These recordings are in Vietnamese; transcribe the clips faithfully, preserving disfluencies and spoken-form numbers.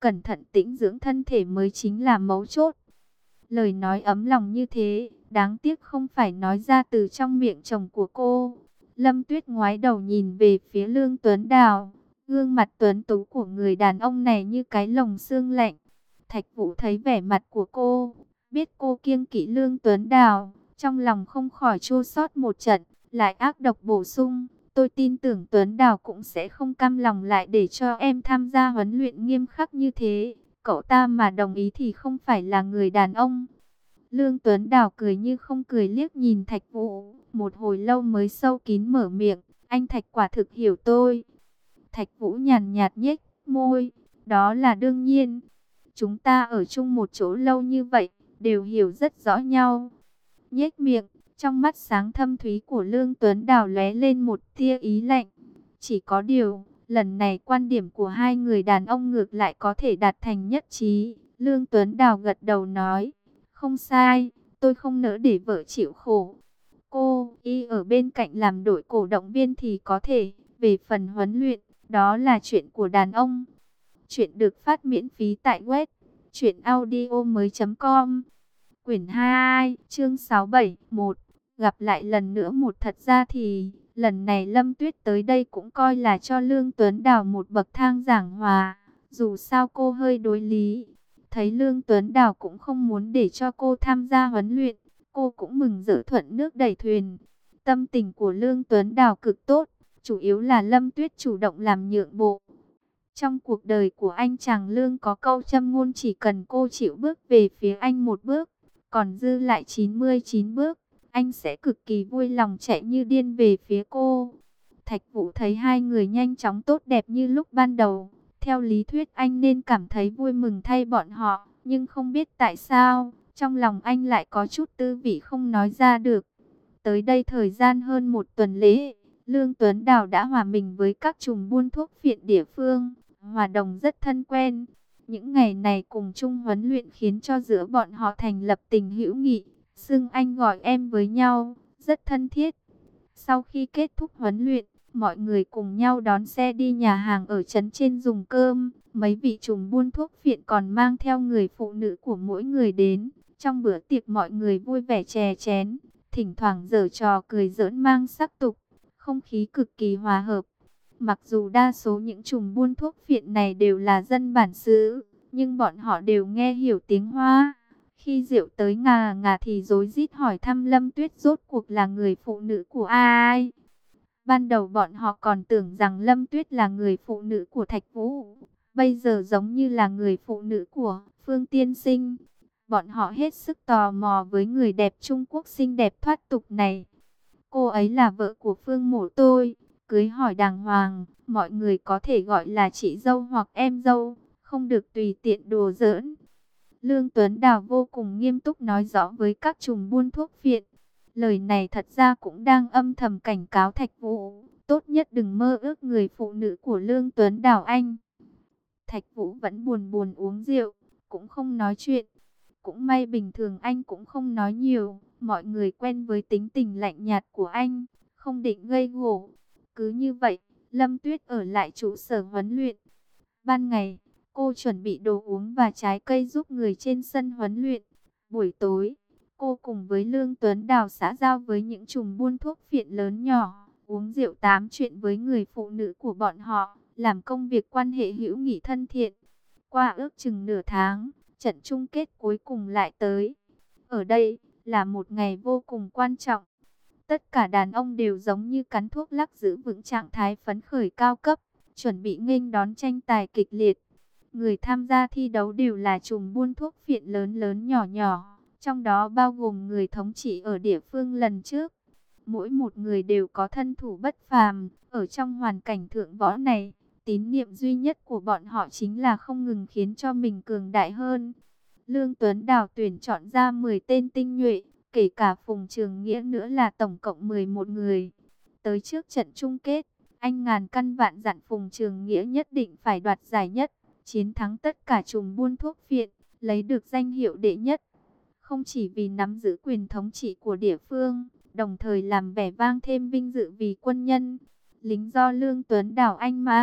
cẩn thận tĩnh dưỡng thân thể mới chính là mấu chốt. Lời nói ấm lòng như thế, đáng tiếc không phải nói ra từ trong miệng chồng của cô. Lâm Tuyết ngoái đầu nhìn về phía Lương Tuấn Đào. Gương mặt tuấn tú của người đàn ông này như cái lồng xương lạnh. Thạch Vũ thấy vẻ mặt của cô, biết cô kiêng kỵ Lương Tuấn Đào, trong lòng không khỏi chua xót một trận, lại ác độc bổ sung. Tôi tin tưởng Tuấn Đào cũng sẽ không cam lòng lại để cho em tham gia huấn luyện nghiêm khắc như thế. Cậu ta mà đồng ý thì không phải là người đàn ông. Lương Tuấn Đào cười như không cười liếc nhìn Thạch Vũ, một hồi lâu mới sâu kín mở miệng, anh Thạch quả thực hiểu tôi. Thạch Vũ nhàn nhạt nhếch môi, đó là đương nhiên. Chúng ta ở chung một chỗ lâu như vậy, đều hiểu rất rõ nhau. Nhếch miệng, trong mắt sáng thâm thúy của Lương Tuấn Đào lóe lên một tia ý lạnh. Chỉ có điều, lần này quan điểm của hai người đàn ông ngược lại có thể đạt thành nhất trí. Lương Tuấn Đào gật đầu nói, không sai, tôi không nỡ để vợ chịu khổ. Cô y ở bên cạnh làm đội cổ động viên thì có thể, về phần huấn luyện, đó là chuyện của đàn ông. Chuyện được phát miễn phí tại web truyện audio mới chấm com. Quyển hai, chương sáu bảy một. Gặp lại lần nữa một thật ra thì, lần này Lâm Tuyết tới đây cũng coi là cho Lương Tuấn Đào một bậc thang giảng hòa. Dù sao cô hơi đối lý. Thấy Lương Tuấn Đào cũng không muốn để cho cô tham gia huấn luyện. Cô cũng mừng rỡ thuận nước đẩy thuyền. Tâm tình của Lương Tuấn Đào cực tốt. Chủ yếu là Lâm Tuyết chủ động làm nhượng bộ. Trong cuộc đời của anh chàng Lương có câu châm ngôn chỉ cần cô chịu bước về phía anh một bước, còn dư lại chín mươi chín bước, anh sẽ cực kỳ vui lòng chạy như điên về phía cô. Thạch Vũ thấy hai người nhanh chóng tốt đẹp như lúc ban đầu. Theo lý thuyết anh nên cảm thấy vui mừng thay bọn họ, nhưng không biết tại sao, trong lòng anh lại có chút tư vị không nói ra được. Tới đây thời gian hơn một tuần lễ, Lương Tuấn Đào đã hòa mình với các trùm buôn thuốc phiện địa phương, hòa đồng rất thân quen. Những ngày này cùng chung huấn luyện khiến cho giữa bọn họ thành lập tình hữu nghị, xưng anh gọi em với nhau, rất thân thiết. Sau khi kết thúc huấn luyện, mọi người cùng nhau đón xe đi nhà hàng ở trấn trên dùng cơm. Mấy vị trùm buôn thuốc phiện còn mang theo người phụ nữ của mỗi người đến. Trong bữa tiệc mọi người vui vẻ chè chén, thỉnh thoảng giở trò cười giỡn mang sắc tục, không khí cực kỳ hòa hợp. Mặc dù đa số những trùm buôn thuốc phiện này đều là dân bản xứ, nhưng bọn họ đều nghe hiểu tiếng Hoa. Khi rượu tới ngà ngà thì rối rít hỏi thăm Lâm Tuyết rốt cuộc là người phụ nữ của ai. Ban đầu bọn họ còn tưởng rằng Lâm Tuyết là người phụ nữ của Thạch Vũ, bây giờ giống như là người phụ nữ của Phương Tiên Sinh. Bọn họ hết sức tò mò với người đẹp Trung Quốc xinh đẹp thoát tục này. Cô ấy là vợ của Phương Mộ tôi, cưới hỏi đàng hoàng, mọi người có thể gọi là chị dâu hoặc em dâu, không được tùy tiện đùa giỡn. Lương Tuấn Đào vô cùng nghiêm túc nói rõ với các trùm buôn thuốc phiện. Lời này thật ra cũng đang âm thầm cảnh cáo Thạch Vũ, tốt nhất đừng mơ ước người phụ nữ của Lương Tuấn Đào anh. Thạch Vũ vẫn buồn buồn uống rượu, cũng không nói chuyện. Cũng may bình thường anh cũng không nói nhiều, mọi người quen với tính tình lạnh nhạt của anh, không định gây gổ. Cứ như vậy, Lâm Tuyết ở lại trụ sở huấn luyện. Ban ngày, cô chuẩn bị đồ uống và trái cây giúp người trên sân huấn luyện. Buổi tối, cô cùng với Lương Tuấn Đào xã giao với những trùm buôn thuốc phiện lớn nhỏ, uống rượu tám chuyện với người phụ nữ của bọn họ, làm công việc quan hệ hữu nghị thân thiện. Qua ước chừng nửa tháng, trận chung kết cuối cùng lại tới. Ở đây là một ngày vô cùng quan trọng. Tất cả đàn ông đều giống như cắn thuốc lắc giữ vững trạng thái phấn khởi cao cấp, chuẩn bị nghênh đón tranh tài kịch liệt. Người tham gia thi đấu đều là trùm buôn thuốc phiện lớn lớn nhỏ nhỏ, trong đó bao gồm người thống trị ở địa phương lần trước. Mỗi một người đều có thân thủ bất phàm, ở trong hoàn cảnh thượng võ này, tín niệm duy nhất của bọn họ chính là không ngừng khiến cho mình cường đại hơn. Lương Tuấn Đào tuyển chọn ra mười tên tinh nhuệ, kể cả Phùng Trường Nghĩa nữa là tổng cộng mười một người. Tới trước trận chung kết, anh ngàn căn vạn dặn Phùng Trường Nghĩa nhất định phải đoạt giải nhất, chiến thắng tất cả trùm buôn thuốc phiện, lấy được danh hiệu đệ nhất. Không chỉ vì nắm giữ quyền thống trị của địa phương, đồng thời làm vẻ vang thêm vinh dự vì quân nhân, lính do Lương Tuấn Đào anh mang,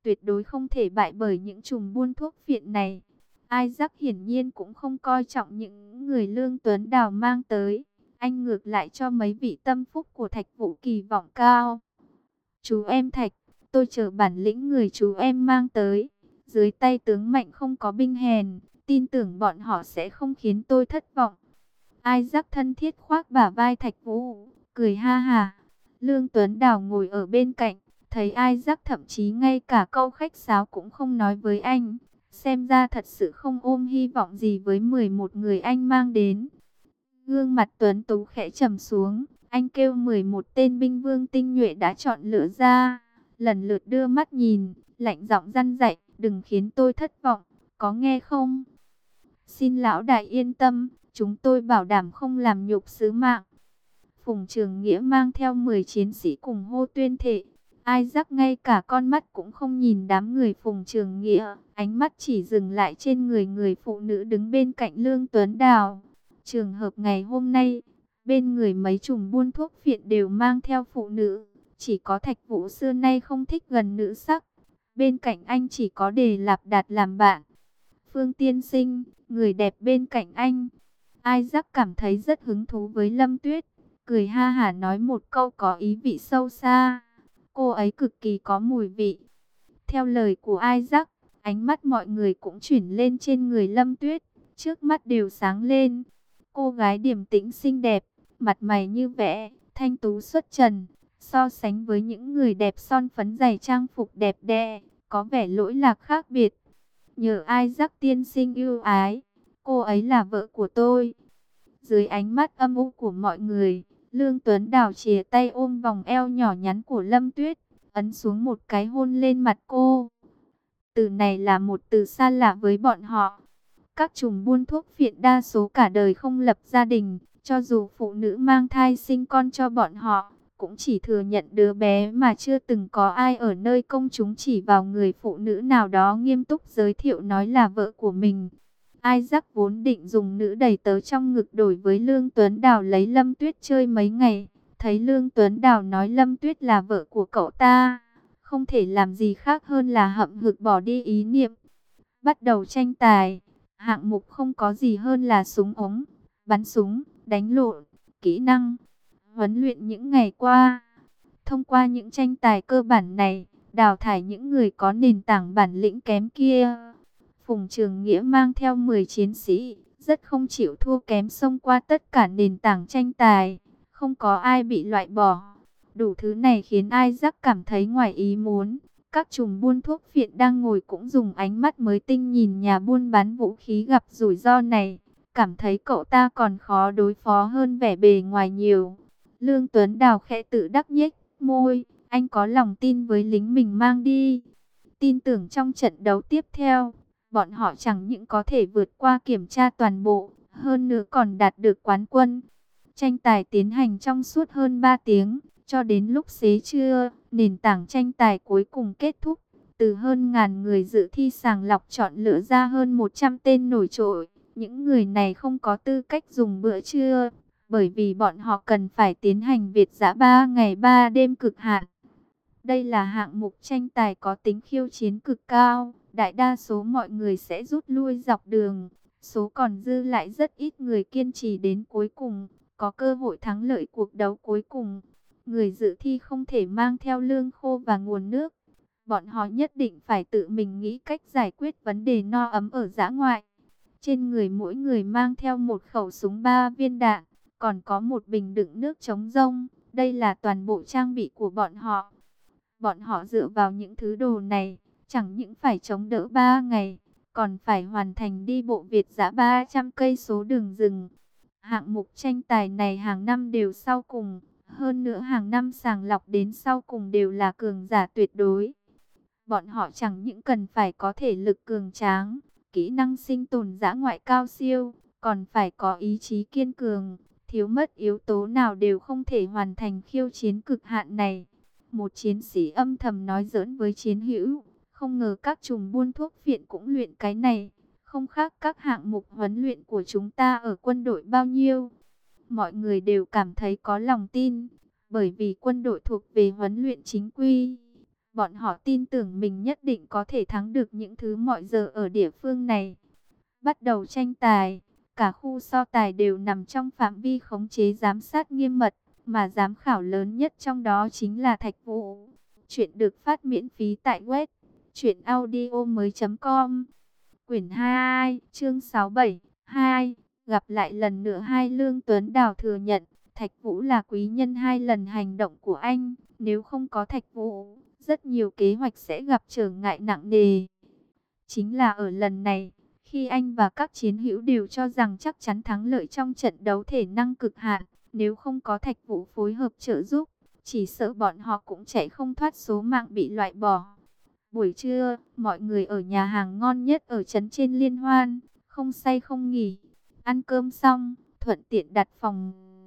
tuyệt đối không thể bại bởi những trùm buôn thuốc phiện này. Isaac hiển nhiên cũng không coi trọng những người Lương Tuấn Đào mang tới. Anh ngược lại cho mấy vị tâm phúc của Thạch Vũ kỳ vọng cao. Chú em Thạch, tôi chờ bản lĩnh người chú em mang tới. Dưới tay tướng mạnh không có binh hèn, tin tưởng bọn họ sẽ không khiến tôi thất vọng. Isaac thân thiết khoác bả vai Thạch Vũ, cười ha hà. Lương Tuấn Đào ngồi ở bên cạnh, thấy Isaac thậm chí ngay cả câu khách sáo cũng không nói với anh. Xem ra thật sự không ôm hy vọng gì với mười một người anh mang đến. Gương mặt Tuấn Tú khẽ trầm xuống, anh kêu mười một tên binh vương tinh nhuệ đã chọn lựa ra. Lần lượt đưa mắt nhìn, lạnh giọng răn dạy, đừng khiến tôi thất vọng, có nghe không? Xin lão đại yên tâm, chúng tôi bảo đảm không làm nhục sứ mạng. Phùng Trường Nghĩa mang theo mười chiến sĩ cùng hô tuyên thệ. Isaac ngay cả con mắt cũng không nhìn đám người Phùng Trường Nghĩa, ánh mắt chỉ dừng lại trên người người phụ nữ đứng bên cạnh Lương Tuấn Đào. Trường hợp ngày hôm nay, bên người mấy trùm buôn thuốc phiện đều mang theo phụ nữ, chỉ có Thạch Vũ xưa nay không thích gần nữ sắc. Bên cạnh anh chỉ có Đề Lạp Đạt làm bạn. Phương tiên sinh, người đẹp bên cạnh anh. Isaac cảm thấy rất hứng thú với Lâm Tuyết, cười ha hả nói một câu có ý vị sâu xa. Cô ấy cực kỳ có mùi vị. Theo lời của Isaac, ánh mắt mọi người cũng chuyển lên trên người Lâm Tuyết, trước mắt đều sáng lên. Cô gái điềm tĩnh xinh đẹp, mặt mày như vẽ, thanh tú xuất trần, so sánh với những người đẹp son phấn dày trang phục đẹp đẽ, có vẻ lỗi lạc khác biệt. Nhờ Isaac tiên sinh yêu ái, cô ấy là vợ của tôi. Dưới ánh mắt âm u của mọi người, Lương Tuấn Đào chìa tay ôm vòng eo nhỏ nhắn của Lâm Tuyết, ấn xuống một cái hôn lên mặt cô. Từ này là một từ xa lạ với bọn họ. Các trùm buôn thuốc phiện đa số cả đời không lập gia đình, cho dù phụ nữ mang thai sinh con cho bọn họ, cũng chỉ thừa nhận đứa bé mà chưa từng có ai ở nơi công chúng chỉ vào người phụ nữ nào đó nghiêm túc giới thiệu nói là vợ của mình. Isaac vốn định dùng nữ đầy tớ trong ngực đổi với Lương Tuấn Đào lấy Lâm Tuyết chơi mấy ngày. Thấy Lương Tuấn Đào nói Lâm Tuyết là vợ của cậu ta, không thể làm gì khác hơn là hậm hực bỏ đi ý niệm. Bắt đầu tranh tài, hạng mục không có gì hơn là súng ống, bắn súng, đánh lộn, kỹ năng, huấn luyện những ngày qua. Thông qua những tranh tài cơ bản này, đào thải những người có nền tảng bản lĩnh kém kia. Phùng Trường Nghĩa mang theo mười chiến sĩ, rất không chịu thua kém xông qua tất cả nền tảng tranh tài, không có ai bị loại bỏ. Đủ thứ này khiến Isaac cảm thấy ngoài ý muốn. Các trùm buôn thuốc phiện đang ngồi cũng dùng ánh mắt mới tinh nhìn nhà buôn bán vũ khí gặp rủi ro này, cảm thấy cậu ta còn khó đối phó hơn vẻ bề ngoài nhiều. Lương Tuấn Đào khẽ tự đắc nhếch môi, anh có lòng tin với lính mình mang đi. Tin tưởng trong trận đấu tiếp theo, bọn họ chẳng những có thể vượt qua kiểm tra toàn bộ, hơn nữa còn đạt được quán quân. Tranh tài tiến hành trong suốt hơn ba tiếng, cho đến lúc xế trưa, nền tảng tranh tài cuối cùng kết thúc. Từ hơn ngàn người dự thi sàng lọc chọn lựa ra hơn một trăm tên nổi trội. Những người này không có tư cách dùng bữa trưa, bởi vì bọn họ cần phải tiến hành Việt dã ba ngày ba đêm cực hạn. Đây là hạng mục tranh tài có tính khiêu chiến cực cao, đại đa số mọi người sẽ rút lui dọc đường, số còn dư lại rất ít người kiên trì đến cuối cùng, có cơ hội thắng lợi cuộc đấu cuối cùng. Người dự thi không thể mang theo lương khô và nguồn nước, bọn họ nhất định phải tự mình nghĩ cách giải quyết vấn đề no ấm ở dã ngoại. Trên người mỗi người mang theo một khẩu súng ba viên đạn, còn có một bình đựng nước chống rông, đây là toàn bộ trang bị của bọn họ. Bọn họ dựa vào những thứ đồ này, chẳng những phải chống đỡ ba ngày, còn phải hoàn thành đi bộ Việt dã ba trăm cây số đường rừng. Hạng mục tranh tài này hàng năm đều sau cùng, hơn nữa hàng năm sàng lọc đến sau cùng đều là cường giả tuyệt đối. Bọn họ chẳng những cần phải có thể lực cường tráng, kỹ năng sinh tồn dã ngoại cao siêu, còn phải có ý chí kiên cường, thiếu mất yếu tố nào đều không thể hoàn thành khiêu chiến cực hạn này. Một chiến sĩ âm thầm nói giỡn với chiến hữu, không ngờ các trùm buôn thuốc phiện cũng luyện cái này, không khác các hạng mục huấn luyện của chúng ta ở quân đội bao nhiêu. Mọi người đều cảm thấy có lòng tin, bởi vì quân đội thuộc về huấn luyện chính quy. Bọn họ tin tưởng mình nhất định có thể thắng được những thứ mọi giờ ở địa phương này. Bắt đầu tranh tài, cả khu so tài đều nằm trong phạm vi khống chế giám sát nghiêm mật, mà giám khảo lớn nhất trong đó chính là Thạch Vũ. Chuyện được phát miễn phí tại web truyện audio mới chấm com. Quyển hai, chương sáu bảy, hai. Gặp lại lần nữa hai. Lương Tuấn Đào thừa nhận, Thạch Vũ là quý nhân hai lần hành động của anh. Nếu không có Thạch Vũ, rất nhiều kế hoạch sẽ gặp trở ngại nặng nề. Chính là ở lần này, khi anh và các chiến hữu đều cho rằng chắc chắn thắng lợi trong trận đấu thể năng cực hạn, nếu không có Thạch Vũ phối hợp trợ giúp, chỉ sợ bọn họ cũng chạy không thoát số mạng bị loại bỏ. Buổi trưa, mọi người ở nhà hàng ngon nhất ở trấn trên liên hoan, không say không nghỉ. Ăn cơm xong, thuận tiện đặt phòng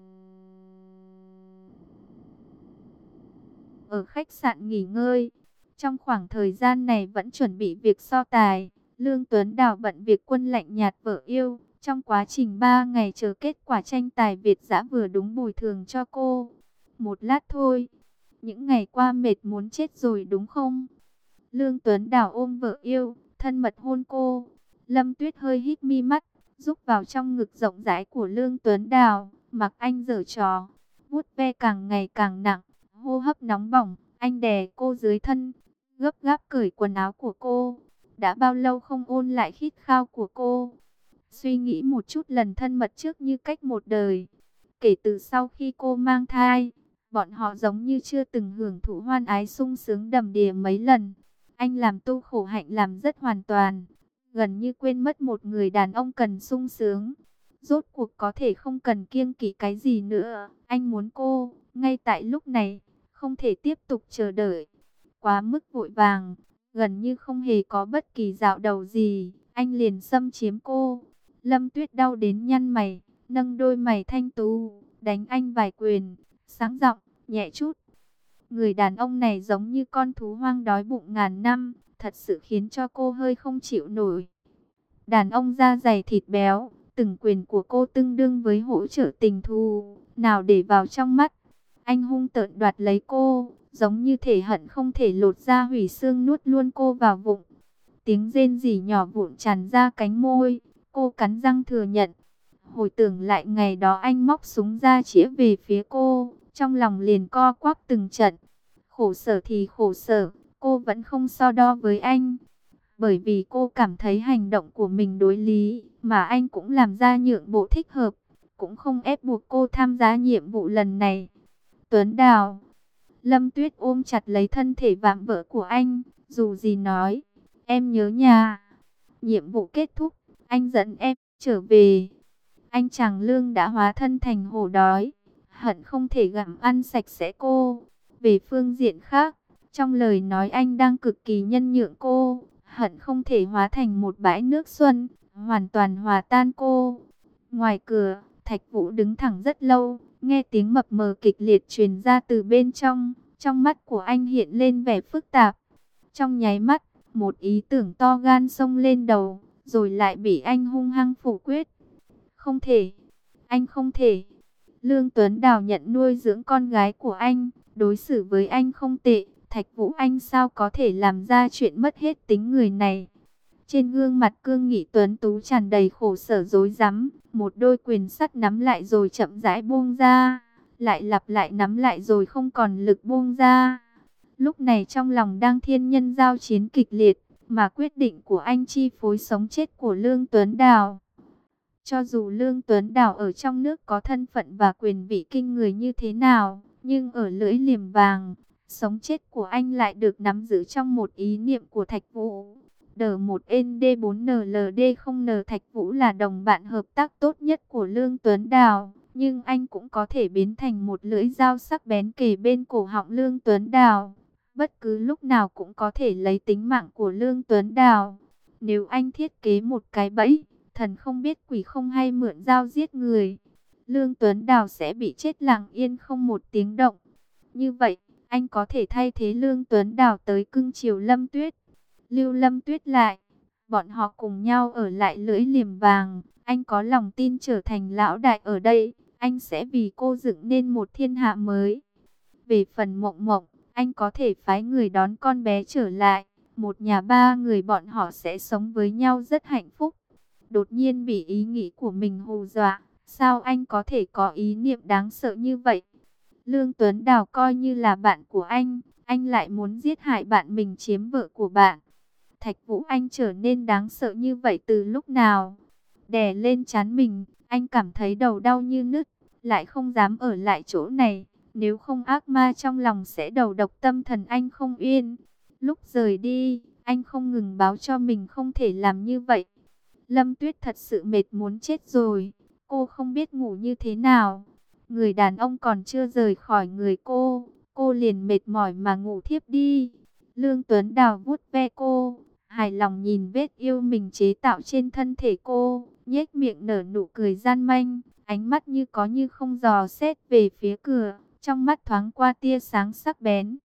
ở khách sạn nghỉ ngơi. Trong khoảng thời gian này vẫn chuẩn bị việc so tài, Lương Tuấn Đào bận việc quân lạnh nhạt vợ yêu. Trong quá trình ba ngày chờ kết quả tranh tài Việt dã vừa đúng bồi thường cho cô. Một lát thôi, những ngày qua mệt muốn chết rồi đúng không? Lương Tuấn Đào ôm vợ yêu, thân mật hôn cô. Lâm Tuyết hơi hít mi mắt, rúc vào trong ngực rộng rãi của Lương Tuấn Đào, mặc anh giở trò, vuốt ve càng ngày càng nặng, hô hấp nóng bỏng, anh đè cô dưới thân, gấp gáp cởi quần áo của cô. Đã bao lâu không ôn lại khít khao của cô? Suy nghĩ một chút lần thân mật trước như cách một đời. Kể từ sau khi cô mang thai, bọn họ giống như chưa từng hưởng thụ hoan ái sung sướng đầm đìa mấy lần. Anh làm tu khổ hạnh làm rất hoàn toàn, gần như quên mất một người đàn ông cần sung sướng. Rốt cuộc có thể không cần kiêng kỵ cái gì nữa. Anh muốn cô, ngay tại lúc này, không thể tiếp tục chờ đợi. Quá mức vội vàng, gần như không hề có bất kỳ dạo đầu gì, anh liền xâm chiếm cô. Lâm Tuyết đau đến nhăn mày, nâng đôi mày thanh tú, đánh anh vài quyền, sáng giọng, nhẹ chút. Người đàn ông này giống như con thú hoang đói bụng ngàn năm, thật sự khiến cho cô hơi không chịu nổi. Đàn ông da dày thịt béo, từng quyền của cô tương đương với hỗ trợ tình thù, nào để vào trong mắt. Anh hung tợn đoạt lấy cô, giống như thể hận không thể lột da hủy xương nuốt luôn cô vào bụng. Tiếng rên rỉ nhỏ vụn tràn ra cánh môi, cô cắn răng thừa nhận. Hồi tưởng lại ngày đó anh móc súng ra chĩa về phía cô, trong lòng liền co quắp từng trận. Khổ sở thì khổ sở, cô vẫn không so đo với anh. Bởi vì cô cảm thấy hành động của mình đối lý, mà anh cũng làm ra nhượng bộ thích hợp, cũng không ép buộc cô tham gia nhiệm vụ lần này. Tuấn Đào. Lâm Tuyết ôm chặt lấy thân thể vạm vỡ của anh, dù gì nói, em nhớ nhà. Nhiệm vụ kết thúc, anh dẫn em trở về. Anh chàng Lương đã hóa thân thành hổ đói, hận không thể gặm ăn sạch sẽ cô. Về phương diện khác, trong lời nói anh đang cực kỳ nhân nhượng cô, hận không thể hóa thành một bãi nước xuân, hoàn toàn hòa tan cô. Ngoài cửa, Thạch Vũ đứng thẳng rất lâu, nghe tiếng mập mờ kịch liệt truyền ra từ bên trong, trong mắt của anh hiện lên vẻ phức tạp. Trong nháy mắt, một ý tưởng to gan xông lên đầu, rồi lại bị anh hung hăng phủ quyết. Không thể, anh không thể. Lương Tuấn Đào nhận nuôi dưỡng con gái của anh, đối xử với anh không tệ. Thạch Vũ anh sao có thể làm ra chuyện mất hết tính người này. Trên gương mặt cương nghị tuấn tú tràn đầy khổ sở rối rắm, một đôi quyền sắt nắm lại rồi chậm rãi buông ra, lại lặp lại nắm lại rồi không còn lực buông ra. Lúc này trong lòng đang thiên nhân giao chiến kịch liệt, mà quyết định của anh chi phối sống chết của Lương Tuấn Đào. Cho dù Lương Tuấn Đào ở trong nước có thân phận và quyền vị kinh người như thế nào, nhưng ở lưỡi liềm vàng, sống chết của anh lại được nắm giữ trong một ý niệm của Thạch Vũ. D một N D bốn N L D không N Thạch Vũ là đồng bạn hợp tác tốt nhất của Lương Tuấn Đào, nhưng anh cũng có thể biến thành một lưỡi dao sắc bén kề bên cổ họng Lương Tuấn Đào. Bất cứ lúc nào cũng có thể lấy tính mạng của Lương Tuấn Đào. Nếu anh thiết kế một cái bẫy, thần không biết quỷ không hay mượn dao giết người, Lương Tuấn Đào sẽ bị chết lặng yên không một tiếng động. Như vậy, anh có thể thay thế Lương Tuấn Đào tới cưng chiều Lâm Tuyết, lưu Lâm Tuyết lại. Bọn họ cùng nhau ở lại lưỡi liềm vàng. Anh có lòng tin trở thành lão đại ở đây. Anh sẽ vì cô dựng nên một thiên hạ mới. Về phần Mộng Mộng, anh có thể phái người đón con bé trở lại. Một nhà ba người bọn họ sẽ sống với nhau rất hạnh phúc. Đột nhiên bị ý nghĩ của mình hù dọa. Sao anh có thể có ý niệm đáng sợ như vậy? Lương Tuấn Đào coi như là bạn của anh. Anh lại muốn giết hại bạn mình chiếm vợ của bạn. Thạch Vũ, anh trở nên đáng sợ như vậy từ lúc nào? Đè lên trán mình, anh cảm thấy đầu đau như nứt. Lại không dám ở lại chỗ này. Nếu không ác ma trong lòng sẽ đầu độc tâm thần anh không yên. Lúc rời đi, anh không ngừng báo cho mình không thể làm như vậy. Lâm Tuyết thật sự mệt muốn chết rồi. Cô không biết ngủ như thế nào. Người đàn ông còn chưa rời khỏi người cô. Cô liền mệt mỏi mà ngủ thiếp đi. Lương Tuấn Đào vuốt ve cô. Hài lòng nhìn vết yêu mình chế tạo trên thân thể cô. Nhếch miệng nở nụ cười gian manh. Ánh mắt như có như không dò xét về phía cửa. Trong mắt thoáng qua tia sáng sắc bén.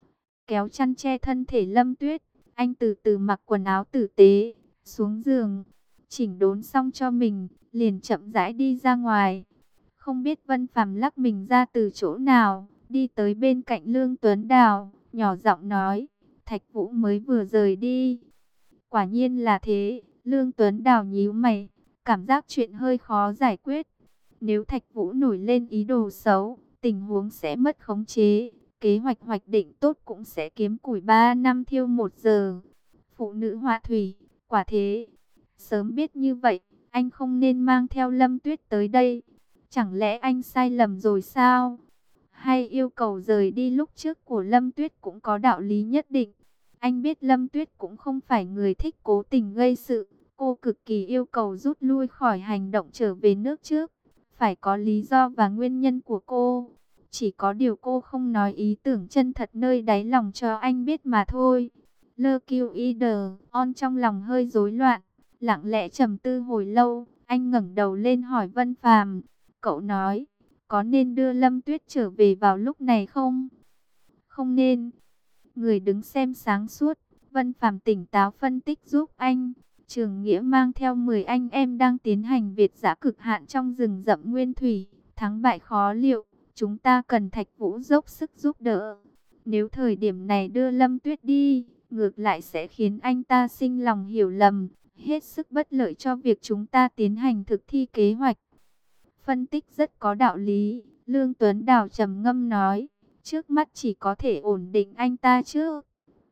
Kéo chăn che thân thể Lâm Tuyết. Anh từ từ mặc quần áo tử tế. Xuống giường. Chỉnh đốn xong cho mình. Liền chậm rãi đi ra ngoài. Không biết Vân Phàm lắc mình ra từ chỗ nào. Đi tới bên cạnh Lương Tuấn Đào. Nhỏ giọng nói. Thạch Vũ mới vừa rời đi. Quả nhiên là thế. Lương Tuấn Đào nhíu mày. Cảm giác chuyện hơi khó giải quyết. Nếu Thạch Vũ nổi lên ý đồ xấu, tình huống sẽ mất khống chế. Kế hoạch hoạch định tốt cũng sẽ kiếm củi ba năm thiêu một giờ. Phụ nữ họa thủy, quả thế. Sớm biết như vậy, anh không nên mang theo Lâm Tuyết tới đây. Chẳng lẽ anh sai lầm rồi sao? Hay yêu cầu rời đi lúc trước của Lâm Tuyết cũng có đạo lý nhất định. Anh biết Lâm Tuyết cũng không phải người thích cố tình gây sự. Cô cực kỳ yêu cầu rút lui khỏi hành động trở về nước trước. Phải có lý do và nguyên nhân của cô. Chỉ có điều cô không nói ý tưởng chân thật nơi đáy lòng cho anh biết mà thôi. Lơ kiêu y đờ, on trong lòng hơi rối loạn. Lặng lẽ trầm tư hồi lâu, anh ngẩng đầu lên hỏi Vân Phàm. Cậu nói, có nên đưa Lâm Tuyết trở về vào lúc này không? Không nên. Người đứng xem sáng suốt, Vân Phàm tỉnh táo phân tích giúp anh. Trường Nghĩa mang theo mười anh em đang tiến hành việt dã cực hạn trong rừng rậm nguyên thủy. Thắng bại khó liệu, chúng ta cần Thạch Vũ dốc sức giúp đỡ. Nếu thời điểm này đưa Lâm Tuyết đi, ngược lại sẽ khiến anh ta sinh lòng hiểu lầm, hết sức bất lợi cho việc chúng ta tiến hành thực thi kế hoạch. Phân tích rất có đạo lý, Lương Tuấn Đào trầm ngâm nói, trước mắt chỉ có thể ổn định anh ta trước.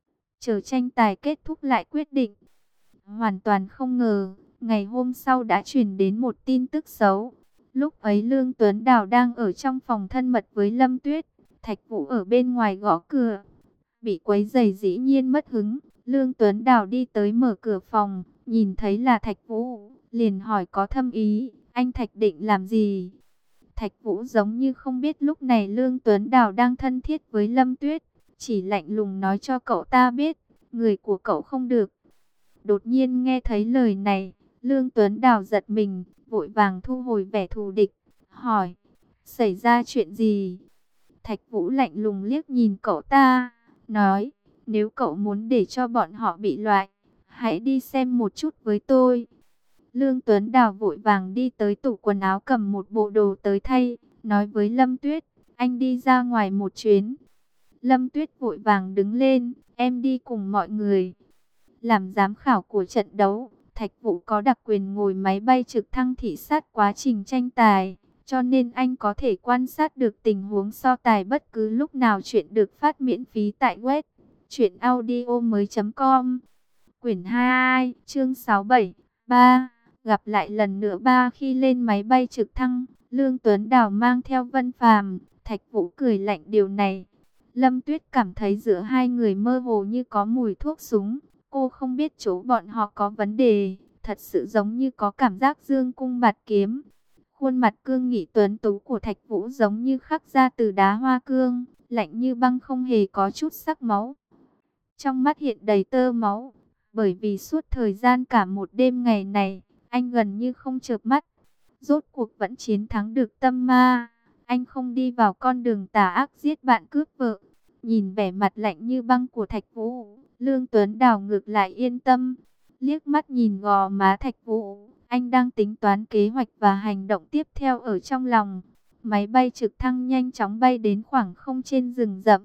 Chờ tranh tài kết thúc lại quyết định. Hoàn toàn không ngờ, ngày hôm sau đã truyền đến một tin tức xấu. Lúc ấy Lương Tuấn Đào đang ở trong phòng thân mật với Lâm Tuyết. Thạch Vũ ở bên ngoài gõ cửa. Bị quấy rầy dĩ nhiên mất hứng. Lương Tuấn Đào đi tới mở cửa phòng. Nhìn thấy là Thạch Vũ. Liền hỏi có thâm ý. Anh Thạch định làm gì? Thạch Vũ giống như không biết lúc này Lương Tuấn Đào đang thân thiết với Lâm Tuyết. Chỉ lạnh lùng nói cho cậu ta biết. Người của cậu không được. Đột nhiên nghe thấy lời này, Lương Tuấn Đào giật mình, vội vàng thu hồi vẻ thù địch, hỏi, xảy ra chuyện gì? Thạch Vũ lạnh lùng liếc nhìn cậu ta, nói, nếu cậu muốn để cho bọn họ bị loại, hãy đi xem một chút với tôi. Lương Tuấn Đào vội vàng đi tới tủ quần áo cầm một bộ đồ tới thay, nói với Lâm Tuyết, anh đi ra ngoài một chuyến. Lâm Tuyết vội vàng đứng lên, em đi cùng mọi người. Làm giám khảo của trận đấu, Thạch Vũ có đặc quyền ngồi máy bay trực thăng thị sát quá trình tranh tài, cho nên anh có thể quan sát được tình huống so tài bất cứ lúc nào. Chuyện được phát miễn phí tại web truyện audio mới chấm com. Quyển hai, chương sáu bảy, ba. Gặp lại lần nữa ba khi lên máy bay trực thăng, Lương Tuấn Đào mang theo Vân Phàm, Thạch Vũ cười lạnh điều này. Lâm Tuyết cảm thấy giữa hai người mơ hồ như có mùi thuốc súng. Cô không biết chỗ bọn họ có vấn đề, thật sự giống như có cảm giác dương cung bạt kiếm. Khuôn mặt cương nghị tuấn tú của Thạch Vũ giống như khắc ra từ đá hoa cương, lạnh như băng không hề có chút sắc máu. Trong mắt hiện đầy tơ máu, bởi vì suốt thời gian cả một đêm ngày này, anh gần như không chợp mắt. Rốt cuộc vẫn chiến thắng được tâm ma, anh không đi vào con đường tà ác giết bạn cướp vợ. Nhìn vẻ mặt lạnh như băng của Thạch Vũ, Lương Tuấn Đào ngược lại yên tâm. Liếc mắt nhìn gò má Thạch Vũ, anh đang tính toán kế hoạch và hành động tiếp theo ở trong lòng. Máy bay trực thăng nhanh chóng bay đến khoảng không trên rừng rậm.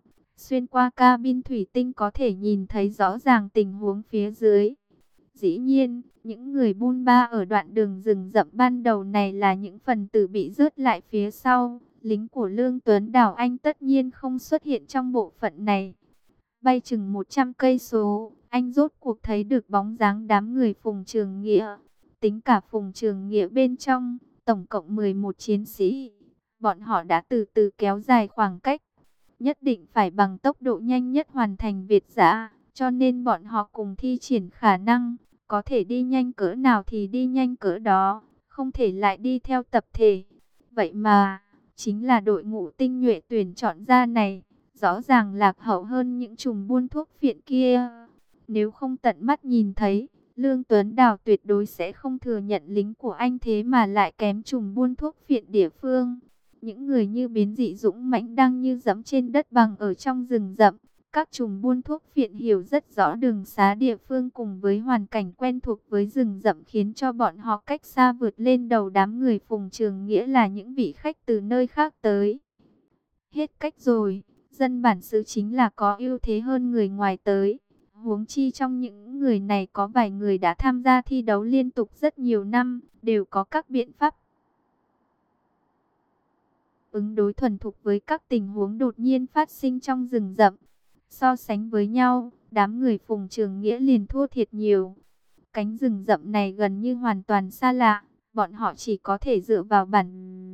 Xuyên qua cabin thủy tinh có thể nhìn thấy rõ ràng tình huống phía dưới. Dĩ nhiên, những người buôn ba ở đoạn đường rừng rậm ban đầu này là những phần tử bị rớt lại phía sau. Lính của Lương Tuấn Đào anh tất nhiên không xuất hiện trong bộ phận này. Bay chừng một trăm cây số, anh rốt cuộc thấy được bóng dáng đám người Phùng Trường Nghĩa. Tính cả Phùng Trường Nghĩa bên trong, tổng cộng mười một chiến sĩ. Bọn họ đã từ từ kéo dài khoảng cách. Nhất định phải bằng tốc độ nhanh nhất hoàn thành Việt dã, cho nên bọn họ cùng thi triển khả năng, có thể đi nhanh cỡ nào thì đi nhanh cỡ đó, không thể lại đi theo tập thể. Vậy mà, chính là đội ngũ tinh nhuệ tuyển chọn ra này, rõ ràng lạc hậu hơn những trùm buôn thuốc phiện kia. Nếu không tận mắt nhìn thấy, Lương Tuấn Đào tuyệt đối sẽ không thừa nhận lính của anh thế mà lại kém trùm buôn thuốc phiện địa phương. Những người như biến dị dũng mãnh đang như dẫm trên đất bằng ở trong rừng rậm. Các trùm buôn thuốc phiện hiểu rất rõ đường xá địa phương cùng với hoàn cảnh quen thuộc với rừng rậm khiến cho bọn họ cách xa vượt lên đầu đám người Phùng Trường Nghĩa là những vị khách từ nơi khác tới. Hết cách rồi, dân bản xứ chính là có ưu thế hơn người ngoài tới. Huống chi trong những người này có vài người đã tham gia thi đấu liên tục rất nhiều năm, đều có các biện pháp ứng đối thuần thục với các tình huống đột nhiên phát sinh trong rừng rậm. So sánh với nhau, đám người Phùng Trường Nghĩa liền thua thiệt nhiều. Cánh rừng rậm này gần như hoàn toàn xa lạ, bọn họ chỉ có thể dựa vào bản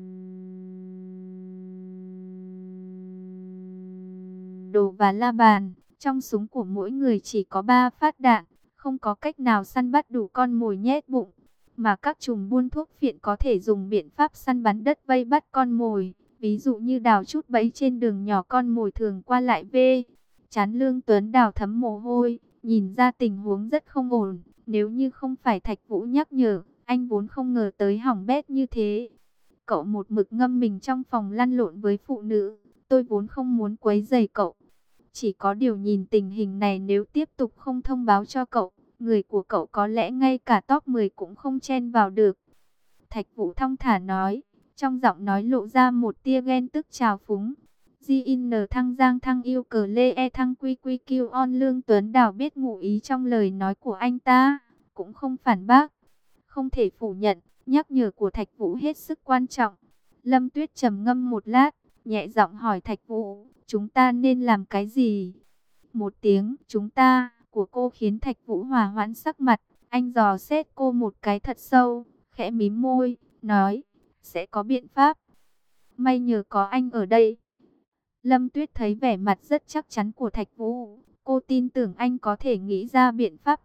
đồ và la bàn. Trong súng của mỗi người chỉ có ba phát đạn, không có cách nào săn bắt đủ con mồi nhét bụng. Mà các trùm buôn thuốc phiện có thể dùng biện pháp săn bắn đất vây bắt con mồi. Ví dụ như đào chút bẫy trên đường nhỏ con mồi thường qua lại về. Chán Lương Tuấn Đào thấm mồ hôi, nhìn ra tình huống rất không ổn. Nếu như không phải Thạch Vũ nhắc nhở, anh vốn không ngờ tới hỏng bét như thế. Cậu một mực ngâm mình trong phòng lăn lộn với phụ nữ. Tôi vốn không muốn quấy rầy cậu. Chỉ có điều nhìn tình hình này nếu tiếp tục không thông báo cho cậu, người của cậu có lẽ ngay cả top mười cũng không chen vào được. Thạch Vũ thong thả nói, trong giọng nói lộ ra một tia ghen tức trào phúng. giê en thăng giang thăng yêu cờ lê e thăng quy quy kiêu on. Lương Tuấn Đào biết ngụ ý trong lời nói của anh ta, cũng không phản bác. Không thể phủ nhận, nhắc nhở của Thạch Vũ hết sức quan trọng. Lâm Tuyết trầm ngâm một lát, nhẹ giọng hỏi Thạch Vũ, chúng ta nên làm cái gì? Một tiếng chúng ta của cô khiến Thạch Vũ hòa hoãn sắc mặt. Anh dò xét cô một cái thật sâu, khẽ mím môi, nói, sẽ có biện pháp. May nhờ có anh ở đây. Lâm Tuyết thấy vẻ mặt rất chắc chắn của Thạch Vũ, cô tin tưởng anh có thể nghĩ ra biện pháp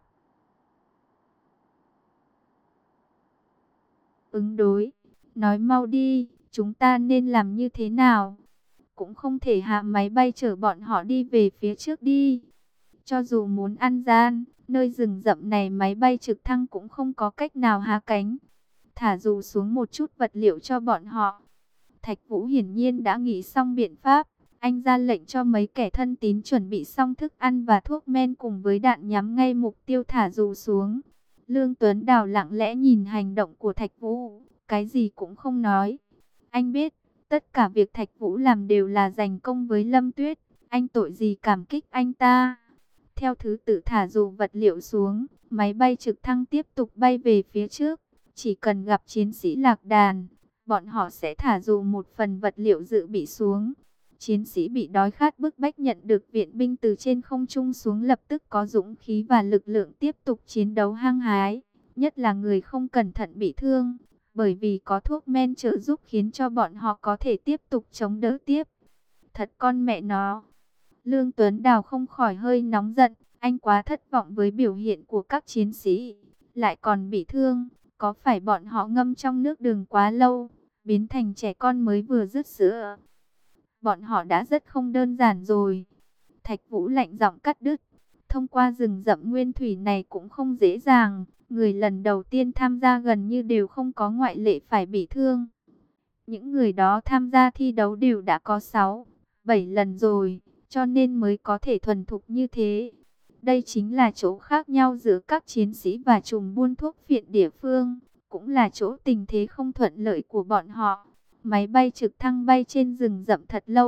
ứng đối. Nói mau đi, chúng ta nên làm như thế nào? Cũng không thể hạ máy bay chở bọn họ đi về phía trước đi. Cho dù muốn ăn gian, nơi rừng rậm này máy bay trực thăng cũng không có cách nào hạ cánh. Thả dù xuống một chút vật liệu cho bọn họ. Thạch Vũ hiển nhiên đã nghĩ xong biện pháp. Anh ra lệnh cho mấy kẻ thân tín chuẩn bị xong thức ăn và thuốc men cùng với đạn nhắm ngay mục tiêu thả dù xuống. Lương Tuấn Đào lặng lẽ nhìn hành động của Thạch Vũ, cái gì cũng không nói. Anh biết, tất cả việc Thạch Vũ làm đều là dành công với Lâm Tuyết. Anh tội gì cảm kích anh ta. Theo thứ tự thả dù vật liệu xuống, máy bay trực thăng tiếp tục bay về phía trước. Chỉ cần gặp chiến sĩ lạc đàn, bọn họ sẽ thả dù một phần vật liệu dự bị xuống. Chiến sĩ bị đói khát bức bách nhận được viện binh từ trên không trung xuống lập tức có dũng khí và lực lượng tiếp tục chiến đấu hăng hái. Nhất là người không cẩn thận bị thương, bởi vì có thuốc men trợ giúp khiến cho bọn họ có thể tiếp tục chống đỡ tiếp. Thật con mẹ nó. Lương Tuấn Đào không khỏi hơi nóng giận, anh quá thất vọng với biểu hiện của các chiến sĩ. Lại còn bị thương, có phải bọn họ ngâm trong nước đường quá lâu, biến thành trẻ con mới vừa dứt sữa? Bọn họ đã rất không đơn giản rồi. Thạch Vũ lạnh giọng cắt đứt. Thông qua rừng rậm nguyên thủy này cũng không dễ dàng. Người lần đầu tiên tham gia gần như đều không có ngoại lệ phải bị thương. Những người đó tham gia thi đấu đều đã có sáu, bảy lần rồi, cho nên mới có thể thuần thục như thế. Đây chính là chỗ khác nhau giữa các chiến sĩ và trùm buôn thuốc phiện địa phương. Cũng là chỗ tình thế không thuận lợi của bọn họ. Máy bay trực thăng bay trên rừng rậm thật lâu,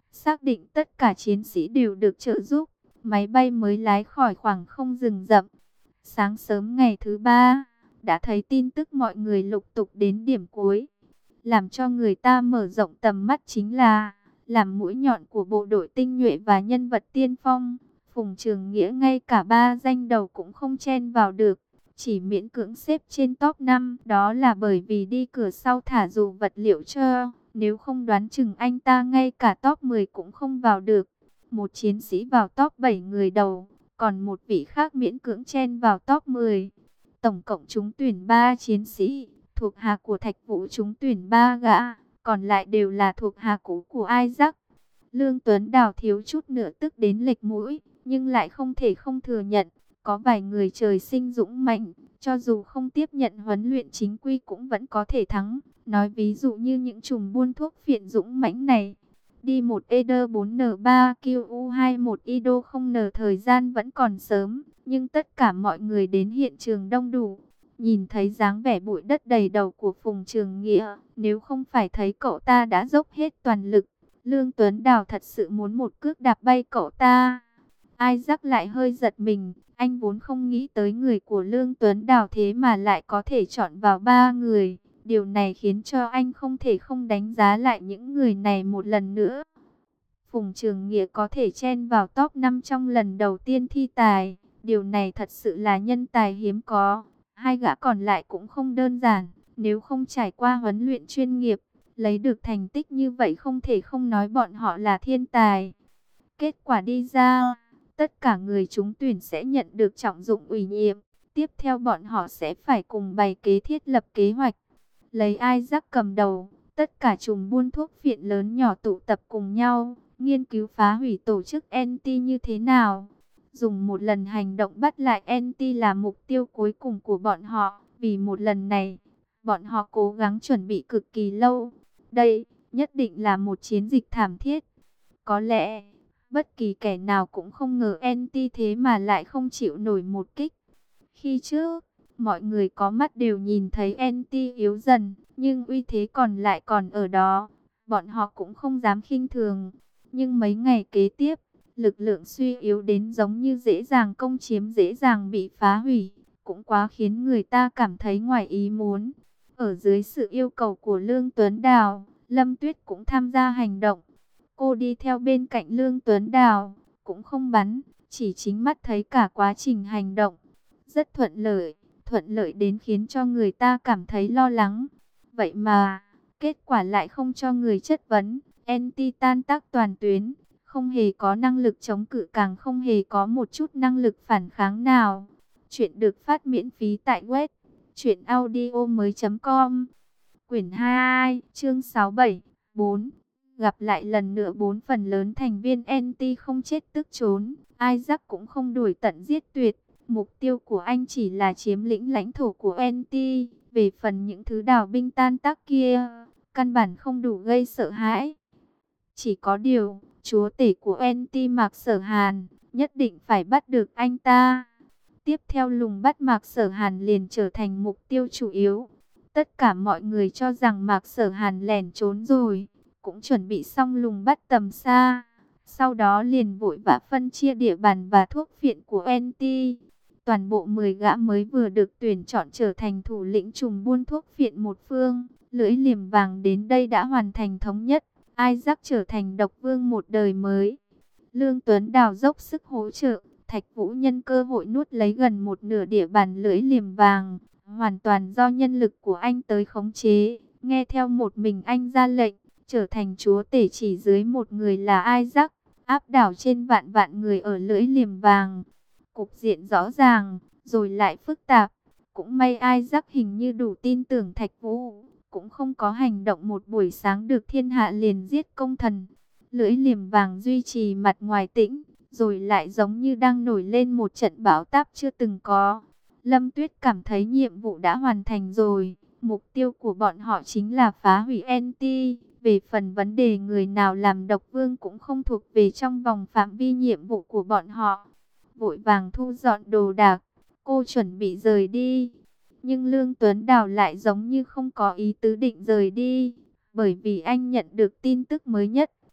Xác định tất cả chiến sĩ đều được trợ giúp, máy bay mới lái khỏi khoảng không rừng rậm. Sáng sớm ngày thứ ba, đã thấy tin tức mọi người lục tục đến điểm cuối. Làm cho người ta mở rộng tầm mắt chính là, làm mũi nhọn của bộ đội tinh nhuệ và nhân vật tiên phong, Phùng Trường Nghĩa ngay cả ba danh đầu cũng không chen vào được, chỉ miễn cưỡng xếp trên top năm. Đó là bởi vì đi cửa sau thả dù vật liệu cho, nếu không đoán chừng anh ta ngay cả top mười cũng không vào được. Một chiến sĩ vào top bảy người đầu, còn một vị khác miễn cưỡng chen vào top mười. Tổng cộng trúng tuyển ba chiến sĩ, thuộc hạ của Thạch Vũ trúng tuyển ba gã, còn lại đều là thuộc hạ cũ của Isaac. Lương Tuấn Đào thiếu chút nữa tức đến lệch mũi, nhưng lại không thể không thừa nhận, có vài người trời sinh dũng mạnh, cho dù không tiếp nhận huấn luyện chính quy cũng vẫn có thể thắng. Nói ví dụ như những trùm buôn thuốc phiện dũng mãnh này. Đi một E D bốn N ba Q U hai một I D O không N, thời gian vẫn còn sớm, nhưng tất cả mọi người đến hiện trường đông đủ. Nhìn thấy dáng vẻ bụi đất đầy đầu của Phùng Trường Nghĩa, nếu không phải thấy cậu ta đã dốc hết toàn lực, Lương Tuấn Đào thật sự muốn một cước đạp bay cậu ta. Isaac lại hơi giật mình, anh vốn không nghĩ tới người của Lương Tuấn Đào thế mà lại có thể chọn vào ba người. Điều này khiến cho anh không thể không đánh giá lại những người này một lần nữa. Phùng Trường Nghĩa có thể chen vào top năm trong lần đầu tiên thi tài. Điều này thật sự là nhân tài hiếm có. Hai gã còn lại cũng không đơn giản. Nếu không trải qua huấn luyện chuyên nghiệp, lấy được thành tích như vậy không thể không nói bọn họ là thiên tài. Kết quả đi ra, tất cả người trúng tuyển sẽ nhận được trọng dụng ủy nhiệm. Tiếp theo bọn họ sẽ phải cùng bày kế thiết lập kế hoạch. Lấy Isaac cầm đầu, tất cả trùm buôn thuốc phiện lớn nhỏ tụ tập cùng nhau, nghiên cứu phá hủy tổ chức en tê như thế nào. Dùng một lần hành động bắt lại en tê là mục tiêu cuối cùng của bọn họ. Vì một lần này, bọn họ cố gắng chuẩn bị cực kỳ lâu. Đây, nhất định là một chiến dịch thảm thiết. Có lẽ, bất kỳ kẻ nào cũng không ngờ en tê thế mà lại không chịu nổi một kích. Khi trước, mọi người có mắt đều nhìn thấy en tê yếu dần, nhưng uy thế còn lại còn ở đó. Bọn họ cũng không dám khinh thường. Nhưng mấy ngày kế tiếp, lực lượng suy yếu đến giống như dễ dàng công chiếm dễ dàng bị phá hủy. Cũng quá khiến người ta cảm thấy ngoài ý muốn. Ở dưới sự yêu cầu của Lương Tuấn Đào, Lâm Tuyết cũng tham gia hành động. Cô đi theo bên cạnh Lương Tuấn Đào, cũng không bắn, chỉ chính mắt thấy cả quá trình hành động. Rất thuận lợi, thuận lợi đến khiến cho người ta cảm thấy lo lắng. Vậy mà, kết quả lại không cho người chất vấn. en tê tan tác toàn tuyến, không hề có năng lực chống cự, càng không hề có một chút năng lực phản kháng nào. Chuyện được phát miễn phí tại web truyện audio mới chấm com. Quyển hai, chương sáu bảy, bốn. Gặp lại lần nữa, bốn phần lớn thành viên en tê không chết tức trốn. Isaac cũng không đuổi tận giết tuyệt. Mục tiêu của anh chỉ là chiếm lĩnh lãnh thổ của en tê. Về phần những thứ đào binh tan tác kia, căn bản không đủ gây sợ hãi. Chỉ có điều, chúa tể của en tê Mạc Sở Hàn, nhất định phải bắt được anh ta. Tiếp theo lùng bắt Mạc Sở Hàn liền trở thành mục tiêu chủ yếu. Tất cả mọi người cho rằng Mạc Sở Hàn lẻn trốn rồi, cũng chuẩn bị xong lùng bắt tầm xa. Sau đó liền vội vã phân chia địa bàn và thuốc phiện của en tê. Toàn bộ mười gã mới vừa được tuyển chọn trở thành thủ lĩnh trùm buôn thuốc phiện một phương. Lưỡi liềm vàng đến đây đã hoàn thành thống nhất. Isaac trở thành độc vương một đời mới. Lương Tuấn Đào dốc sức hỗ trợ. Thạch Vũ nhân cơ hội nuốt lấy gần một nửa địa bàn lưỡi liềm vàng. Hoàn toàn do nhân lực của anh tới khống chế. Nghe theo một mình anh ra lệnh, trở thành chúa tể chỉ dưới một người là Isaac. Áp đảo trên vạn vạn người ở lưỡi liềm vàng. Cục diện rõ ràng, rồi lại phức tạp. Cũng may Isaac hình như đủ tin tưởng Thạch Vũ. Cũng không có hành động một buổi sáng được thiên hạ liền giết công thần. Lưỡi liềm vàng duy trì mặt ngoài tĩnh, rồi lại giống như đang nổi lên một trận bão táp chưa từng có. Lâm Tuyết cảm thấy nhiệm vụ đã hoàn thành rồi. Mục tiêu của bọn họ chính là phá hủy en tê. Về phần vấn đề người nào làm độc vương cũng không thuộc về trong vòng phạm vi nhiệm vụ của bọn họ. Vội vàng thu dọn đồ đạc, cô chuẩn bị rời đi. Nhưng Lương Tuấn Đào lại giống như không có ý tứ định rời đi. Bởi vì anh nhận được tin tức mới nhất.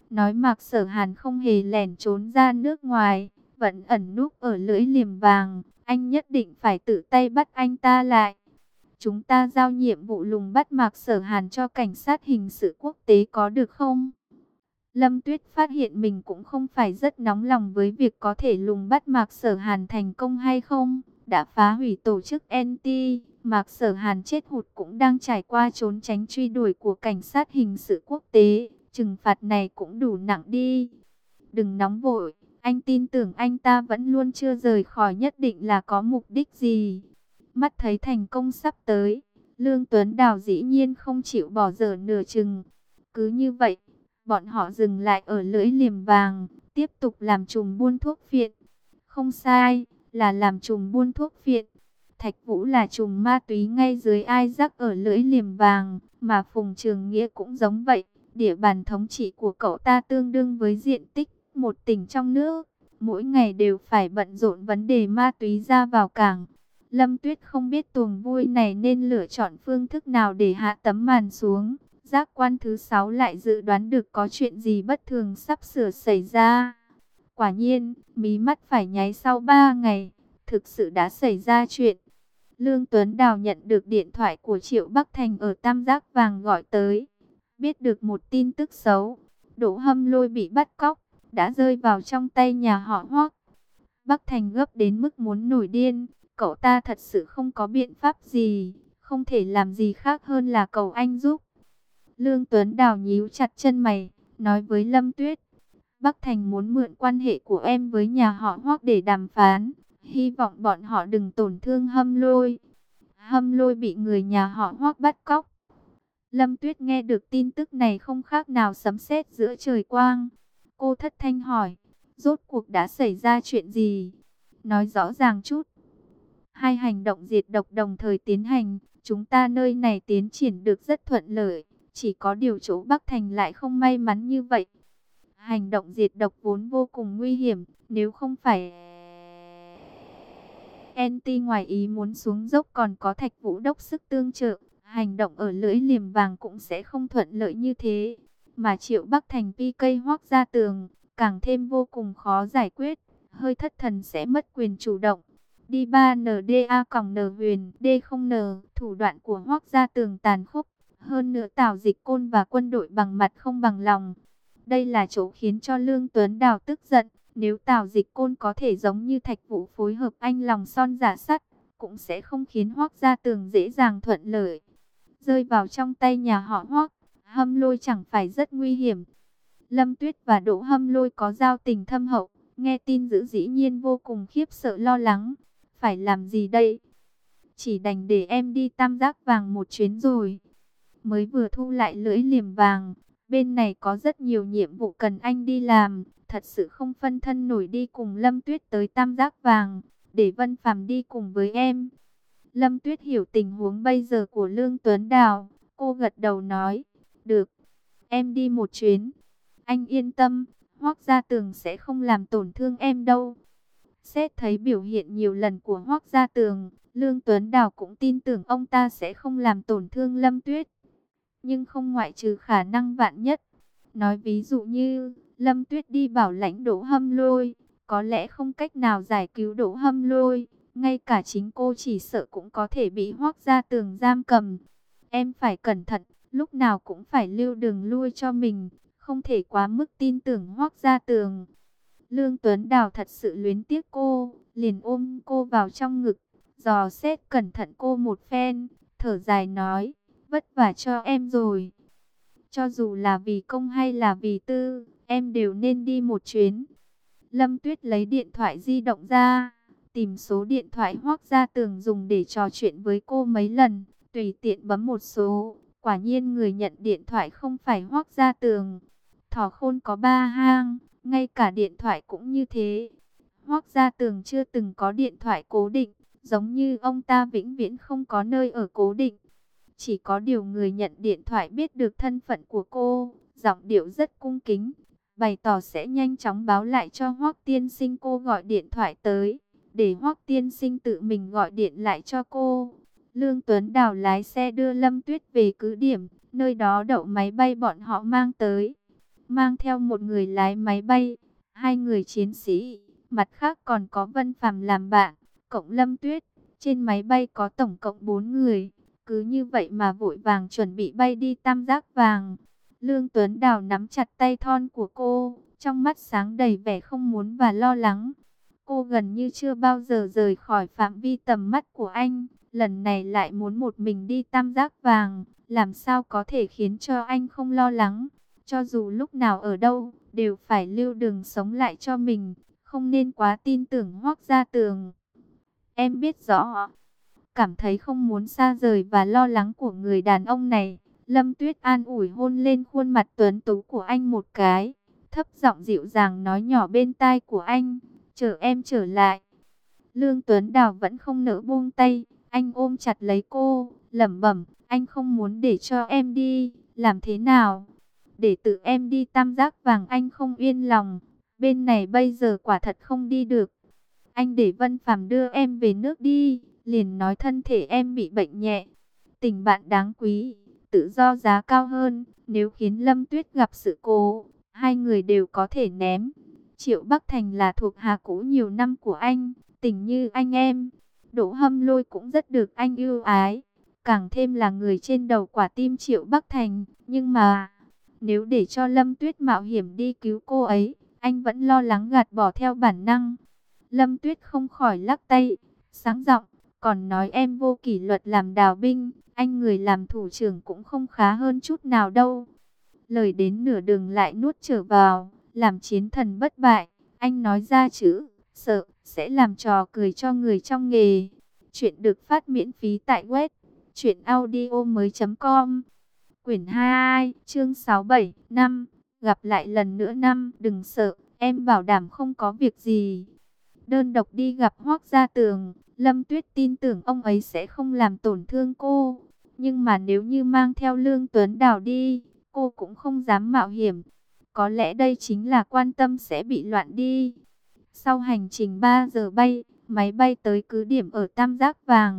nói Mạc Sở Hàn không hề lẻn trốn ra nước ngoài, vẫn ẩn núp ở lưỡi liềm vàng, anh nhất định phải tự tay bắt anh ta lại. Chúng ta giao nhiệm vụ lùng bắt Mạc Sở Hàn cho cảnh sát hình sự quốc tế có được không? Lâm Tuyết phát hiện mình cũng không phải rất nóng lòng với việc có thể lùng bắt Mạc Sở Hàn thành công hay không. Đã phá hủy tổ chức en tê, Mạc Sở Hàn chết hụt cũng đang trải qua trốn tránh truy đuổi của cảnh sát hình sự quốc tế. Trừng phạt này cũng đủ nặng đi. Đừng nóng vội, anh tin tưởng anh ta vẫn luôn chưa rời khỏi, nhất định là có mục đích gì. Mắt thấy thành công sắp tới, Lương Tuấn Đào dĩ nhiên không chịu bỏ dở nửa chừng. Cứ như vậy, bọn họ dừng lại ở lưỡi liềm vàng, tiếp tục làm trùm buôn thuốc phiện. Không sai, là làm trùm buôn thuốc phiện. Thạch Vũ là trùm ma túy ngay dưới Isaac ở lưỡi liềm vàng, mà Phùng Trường Nghĩa cũng giống vậy. Địa bàn thống trị của cậu ta tương đương với diện tích một tỉnh trong nước. Mỗi ngày đều phải bận rộn vấn đề ma túy ra vào cảng. Lâm Tuyết không biết tuồng vui này nên lựa chọn phương thức nào để hạ tấm màn xuống. Giác quan thứ sáu lại dự đoán được có chuyện gì bất thường sắp sửa xảy ra. Quả nhiên, mí mắt phải nháy sau ba ngày, thực sự đã xảy ra chuyện. Lương Tuấn Đào nhận được điện thoại của Triệu Bắc Thành ở Tam Giác Vàng gọi tới. Biết được một tin tức xấu, Đỗ Hâm Lôi bị bắt cóc, đã rơi vào trong tay nhà họ Hoắc. Bắc Thành gấp đến mức muốn nổi điên, cậu ta thật sự không có biện pháp gì, không thể làm gì khác hơn là cầu anh giúp. Lương Tuấn Đào nhíu chặt chân mày, nói với Lâm Tuyết, Bắc Thành muốn mượn quan hệ của em với nhà họ Hoắc để đàm phán, hy vọng bọn họ đừng tổn thương Hâm Lôi. Hâm Lôi bị người nhà họ Hoắc bắt cóc. Lâm Tuyết nghe được tin tức này không khác nào sấm sét giữa trời quang. Cô thất thanh hỏi, rốt cuộc đã xảy ra chuyện gì? Nói rõ ràng chút. Hai hành động diệt độc đồng thời tiến hành, chúng ta nơi này tiến triển được rất thuận lợi. Chỉ có điều chỗ Bắc Thành lại không may mắn như vậy. Hành động diệt độc vốn vô cùng nguy hiểm, nếu không phải en tê ngoài ý muốn xuống dốc còn có Thạch Vũ đốc sức tương trợ, hành động ở lưỡi liềm vàng cũng sẽ không thuận lợi như thế. Mà Triệu Bắc Thành pê ca Hoắc ra tường, càng thêm vô cùng khó giải quyết, hơi thất thần sẽ mất quyền chủ động. Đi ba N D A còng N huyền D không N, thủ đoạn của Hoắc ra tường tàn khốc. Hơn nữa Tào Dịch Côn và quân đội bằng mặt không bằng lòng. Đây là chỗ khiến cho Lương Tuấn Đào tức giận. Nếu Tào Dịch Côn có thể giống như Thạch Vũ phối hợp anh lòng son giả sắt, cũng sẽ không khiến Hoắc ra tường dễ dàng thuận lợi. Rơi vào trong tay nhà họ Hoắc, Hâm Lôi chẳng phải rất nguy hiểm. Lâm Tuyết và Đỗ Hâm Lôi có giao tình thâm hậu, nghe tin dữ dĩ nhiên vô cùng khiếp sợ lo lắng. Phải làm gì đây? Chỉ đành để em đi Tam Giác Vàng một chuyến rồi. Mới vừa thu lại lưỡi liềm vàng, bên này có rất nhiều nhiệm vụ cần anh đi làm, thật sự không phân thân nổi đi cùng Lâm Tuyết tới Tam Giác Vàng, để Vân Phàm đi cùng với em. Lâm Tuyết hiểu tình huống bây giờ của Lương Tuấn Đào, cô gật đầu nói, được, em đi một chuyến. Anh yên tâm, Hoắc Gia Tường sẽ không làm tổn thương em đâu. Xét thấy biểu hiện nhiều lần của Hoắc Gia Tường, Lương Tuấn Đào cũng tin tưởng ông ta sẽ không làm tổn thương Lâm Tuyết. Nhưng không ngoại trừ khả năng vạn nhất. Nói ví dụ như, Lâm Tuyết đi bảo lãnh Đỗ Hâm Lôi, có lẽ không cách nào giải cứu Đỗ Hâm Lôi. Ngay cả chính cô chỉ sợ cũng có thể bị Hoắc Gia Tường giam cầm. Em phải cẩn thận, lúc nào cũng phải lưu đường lui cho mình, không thể quá mức tin tưởng Hoắc Gia Tường. Lương Tuấn Đào thật sự luyến tiếc cô, liền ôm cô vào trong ngực, dò xét cẩn thận cô một phen, thở dài nói, vất vả cho em rồi. Cho dù là vì công hay là vì tư, em đều nên đi một chuyến. Lâm Tuyết lấy điện thoại di động ra, tìm số điện thoại Hoắc Gia Tường dùng để trò chuyện với cô mấy lần, tùy tiện bấm một số. Quả nhiên người nhận điện thoại không phải Hoắc Gia Tường. Thỏ khôn có ba hang, ngay cả điện thoại cũng như thế. Hoắc Gia Tường chưa từng có điện thoại cố định, giống như ông ta vĩnh viễn không có nơi ở cố định. Chỉ có điều người nhận điện thoại biết được thân phận của cô, giọng điệu rất cung kính, bày tỏ sẽ nhanh chóng báo lại cho Hoắc tiên sinh cô gọi điện thoại tới, để Hoắc tiên sinh tự mình gọi điện lại cho cô. Lương Tuấn Đào lái xe đưa Lâm Tuyết về cứ điểm, nơi đó đậu máy bay bọn họ mang tới. mang theo một người lái máy bay, hai người chiến sĩ, mặt khác còn có Vân Phàm làm bạn, cộng Lâm Tuyết. Trên máy bay có tổng cộng bốn người, cứ như vậy mà vội vàng chuẩn bị bay đi Tam Giác Vàng. Lương Tuấn Đào nắm chặt tay thon của cô, trong mắt sáng đầy vẻ không muốn và lo lắng. Cô gần như chưa bao giờ rời khỏi phạm vi tầm mắt của anh, lần này lại muốn một mình đi Tam Giác Vàng, làm sao có thể khiến cho anh không lo lắng. Cho dù lúc nào ở đâu, đều phải lưu đường sống lại cho mình, không nên quá tin tưởng Hoắc Gia Tường. Em biết rõ, cảm thấy không muốn xa rời và lo lắng của người đàn ông này. Lâm Tuyết an ủi hôn lên khuôn mặt tuấn tú của anh một cái, thấp giọng dịu dàng nói nhỏ bên tai của anh, chờ em trở lại. Lương Tuấn Đào vẫn không nỡ buông tay, anh ôm chặt lấy cô, lẩm bẩm, anh không muốn để cho em đi, làm thế nào? Để tự em đi Tam Giác Vàng anh không yên lòng, bên này bây giờ quả thật không đi được. Anh để Vân Phàm đưa em về nước đi, liền nói thân thể em bị bệnh nhẹ. Tình bạn đáng quý, tự do giá cao hơn, nếu khiến Lâm Tuyết gặp sự cố, hai người đều có thể ném. Triệu Bắc Thành là thuộc hạ cũ nhiều năm của anh, tình như anh em. Đỗ Hâm Lôi cũng rất được anh yêu ái, càng thêm là người trên đầu quả tim Triệu Bắc Thành. Nhưng mà, nếu để cho Lâm Tuyết mạo hiểm đi cứu cô ấy, anh vẫn lo lắng gạt bỏ theo bản năng. Lâm Tuyết không khỏi lắc tay, sáng giọng, còn nói em vô kỷ luật làm đào binh, anh người làm thủ trưởng cũng không khá hơn chút nào đâu. Lời đến nửa đường lại nuốt trở vào, làm chiến thần bất bại, anh nói ra chữ, sợ, sẽ làm trò cười cho người trong nghề. Chuyện được phát miễn phí tại web, chuyện audio mới com. Quyển hai, chương sáu bảy, năm, gặp lại lần nữa năm, đừng sợ, em bảo đảm không có việc gì. Đơn độc đi gặp Hoắc Gia Tường, Lâm Tuyết tin tưởng ông ấy sẽ không làm tổn thương cô. Nhưng mà nếu như mang theo Lương Tuấn Đào đi, cô cũng không dám mạo hiểm. Có lẽ đây chính là quan tâm sẽ bị loạn đi. Sau hành trình ba giờ bay, máy bay tới cứ điểm ở Tam Giác Vàng.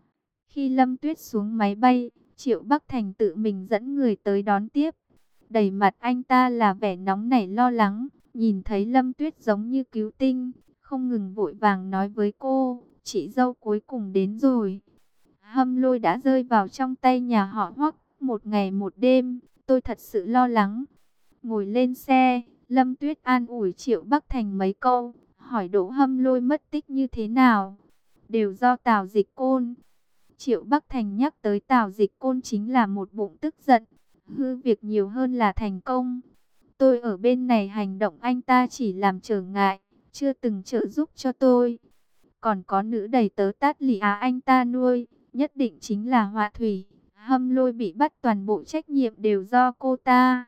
Khi Lâm Tuyết xuống máy bay, Triệu Bắc Thành tự mình dẫn người tới đón tiếp. Đầy mặt anh ta là vẻ nóng nảy lo lắng, nhìn thấy Lâm Tuyết giống như cứu tinh, không ngừng vội vàng nói với cô, chị dâu cuối cùng đến rồi. Hâm Lôi đã rơi vào trong tay nhà họ Hoắc, một ngày một đêm, tôi thật sự lo lắng. Ngồi lên xe, Lâm Tuyết an ủi Triệu Bắc Thành mấy câu, hỏi Đỗ Hâm Lôi mất tích như thế nào. Đều do Tào Dịch Côn. Triệu Bắc Thành nhắc tới Tào Dịch Côn chính là một bụng tức giận, hư việc nhiều hơn là thành công. Tôi ở bên này hành động anh ta chỉ làm trở ngại, chưa từng trợ giúp cho tôi. Còn có nữ đầy tớ Tát Lị Á anh ta nuôi, nhất định chính là họa thủy. Hâm Lôi bị bắt toàn bộ trách nhiệm đều do cô ta.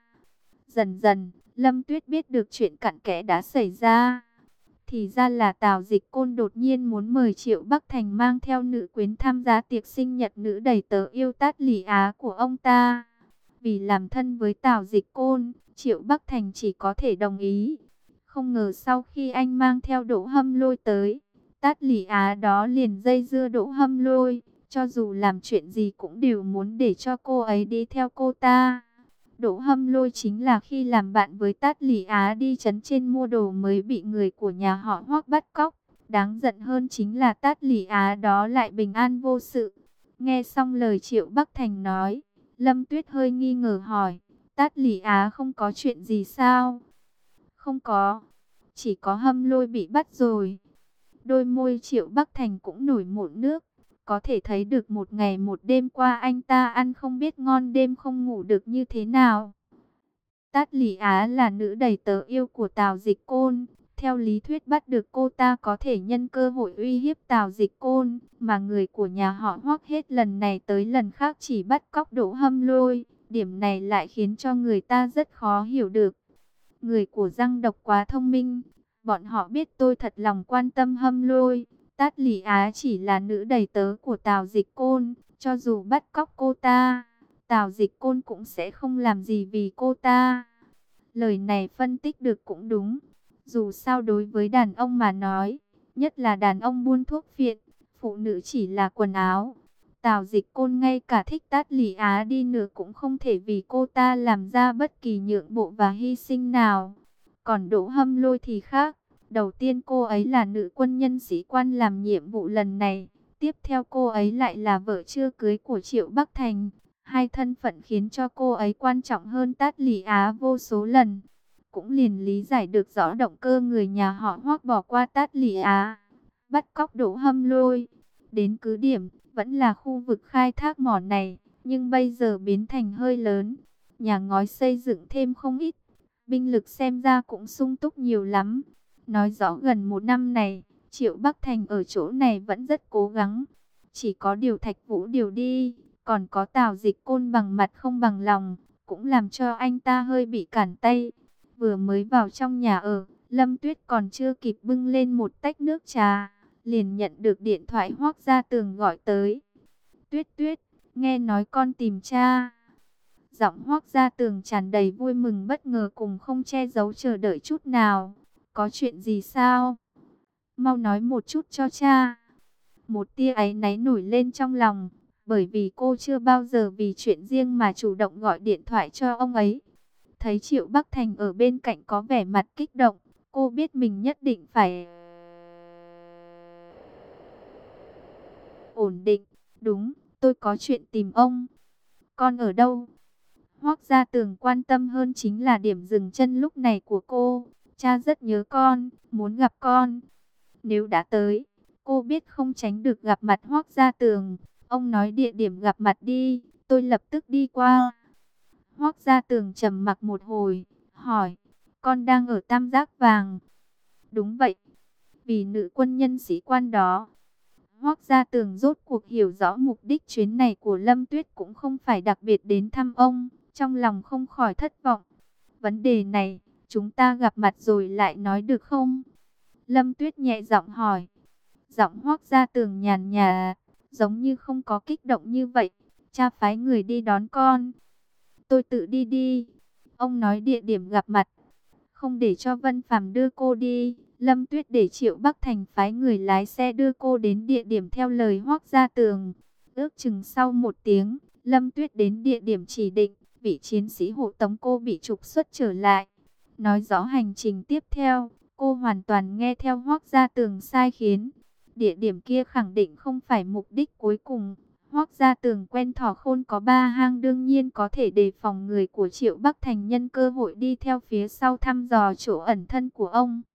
Dần dần, Lâm Tuyết biết được chuyện cặn kẽ đã xảy ra. Thì ra là Tào Dịch Côn đột nhiên muốn mời Triệu Bắc Thành mang theo nữ quyến tham gia tiệc sinh nhật nữ đầy tớ yêu Tát Lị Á của ông ta. Vì làm thân với Tào Dịch Côn, Triệu Bắc Thành chỉ có thể đồng ý. Không ngờ sau khi anh mang theo Đỗ Hâm Lôi tới, Tát Lị Á đó liền dây dưa Đỗ Hâm Lôi, cho dù làm chuyện gì cũng đều muốn để cho cô ấy đi theo cô ta. Đỗ Hâm Lôi chính là khi làm bạn với Tát Lị Á đi trấn trên mua đồ mới bị người của nhà họ Hoắc bắt cóc. Đáng giận hơn chính là Tát Lị Á đó lại bình an vô sự. Nghe xong lời Triệu Bắc Thành nói, Lâm Tuyết hơi nghi ngờ hỏi, Tát Lị Á không có chuyện gì sao? Không có, chỉ có Hâm Lôi bị bắt rồi. Đôi môi Triệu Bắc Thành cũng nổi mụn nước. Có thể thấy được một ngày một đêm qua anh ta ăn không biết ngon đêm không ngủ được như thế nào. Tát Lị Á là nữ đầy tớ yêu của Tào Dịch Côn. Theo lý thuyết bắt được cô ta có thể nhân cơ hội uy hiếp Tào Dịch Côn. Mà người của nhà họ Hoắc hết lần này tới lần khác chỉ bắt cóc Đỗ Hâm Lôi. Điểm này lại khiến cho người ta rất khó hiểu được. Người của Giang Độc quá thông minh. Bọn họ biết tôi thật lòng quan tâm Hâm Lôi. Tát Lị Á chỉ là nữ đầy tớ của Tào Dịch Côn, cho dù bắt cóc cô ta, Tào Dịch Côn cũng sẽ không làm gì vì cô ta. Lời này phân tích được cũng đúng. Dù sao đối với đàn ông mà nói, nhất là đàn ông buôn thuốc phiện, phụ nữ chỉ là quần áo. Tào Dịch Côn ngay cả thích Tát Lý Á đi nữa cũng không thể vì cô ta làm ra bất kỳ nhượng bộ và hy sinh nào. Còn Đỗ Hâm Lôi thì khác. Đầu tiên cô ấy là nữ quân nhân sĩ quan làm nhiệm vụ lần này. Tiếp theo cô ấy lại là vợ chưa cưới của Triệu Bắc Thành. Hai thân phận khiến cho cô ấy quan trọng hơn Tát Lý Á vô số lần. Cũng liền lý giải được rõ động cơ người nhà họ Hoắc bỏ qua Tát Lý Á, bắt cóc Đỗ Hâm Lôi. Đến cứ điểm, vẫn là khu vực khai thác mỏ này, nhưng bây giờ biến thành hơi lớn. Nhà ngói xây dựng thêm không ít, binh lực xem ra cũng sung túc nhiều lắm. Nói rõ gần một năm này, Triệu Bắc Thành ở chỗ này vẫn rất cố gắng. Chỉ có điều Thạch Vũ điều đi, còn có Tào Dịch Côn bằng mặt không bằng lòng, cũng làm cho anh ta hơi bị cản tay. Vừa mới vào trong nhà ở, Lâm Tuyết còn chưa kịp bưng lên một tách nước trà, liền nhận được điện thoại Hoắc Gia Tường gọi tới. Tuyết Tuyết, nghe nói con tìm cha. Giọng Hoắc Gia Tường tràn đầy vui mừng bất ngờ cùng không che giấu chờ đợi chút nào. Có chuyện gì sao? Mau nói một chút cho cha. Một tia áy náy nổi lên trong lòng, bởi vì cô chưa bao giờ vì chuyện riêng mà chủ động gọi điện thoại cho ông ấy. Thấy Triệu Bắc Thành ở bên cạnh có vẻ mặt kích động, cô biết mình nhất định phải ổn định. Đúng, tôi có chuyện tìm ông. Con ở đâu? Hoắc Gia Tường quan tâm hơn chính là điểm dừng chân lúc này của cô. Cha rất nhớ con, muốn gặp con. Nếu đã tới, cô biết không tránh được gặp mặt Hoắc Gia Tường. Ông nói địa điểm gặp mặt đi, tôi lập tức đi qua. Hoắc Gia Tường trầm mặc một hồi, hỏi, con đang ở Tam Giác Vàng? Đúng vậy, vì nữ quân nhân sĩ quan đó. Hoắc Gia Tường rốt cuộc hiểu rõ mục đích chuyến này của Lâm Tuyết cũng không phải đặc biệt đến thăm ông, trong lòng không khỏi thất vọng. Vấn đề này, chúng ta gặp mặt rồi lại nói được không? Lâm Tuyết nhẹ giọng hỏi. Giọng Hoắc Gia Tường nhàn nhạt, giống như không có kích động như vậy. Cha phái người đi đón con. Tôi tự đi đi. Ông nói địa điểm gặp mặt, không để cho Vân Phàm đưa cô đi. Lâm Tuyết để Triệu Bắc Thành phái người lái xe đưa cô đến địa điểm theo lời Hoắc Gia Tường. Ước chừng sau một tiếng, Lâm Tuyết đến địa điểm chỉ định. Vị chiến sĩ hộ tống cô bị trục xuất trở lại. Nói rõ hành trình tiếp theo, cô hoàn toàn nghe theo Hoắc Gia Tường sai khiến. Địa điểm kia khẳng định không phải mục đích cuối cùng. Hoắc Gia Tường quen thỏ khôn có ba hang, đương nhiên có thể đề phòng người của Triệu Bắc Thành nhân cơ hội đi theo phía sau thăm dò chỗ ẩn thân của ông.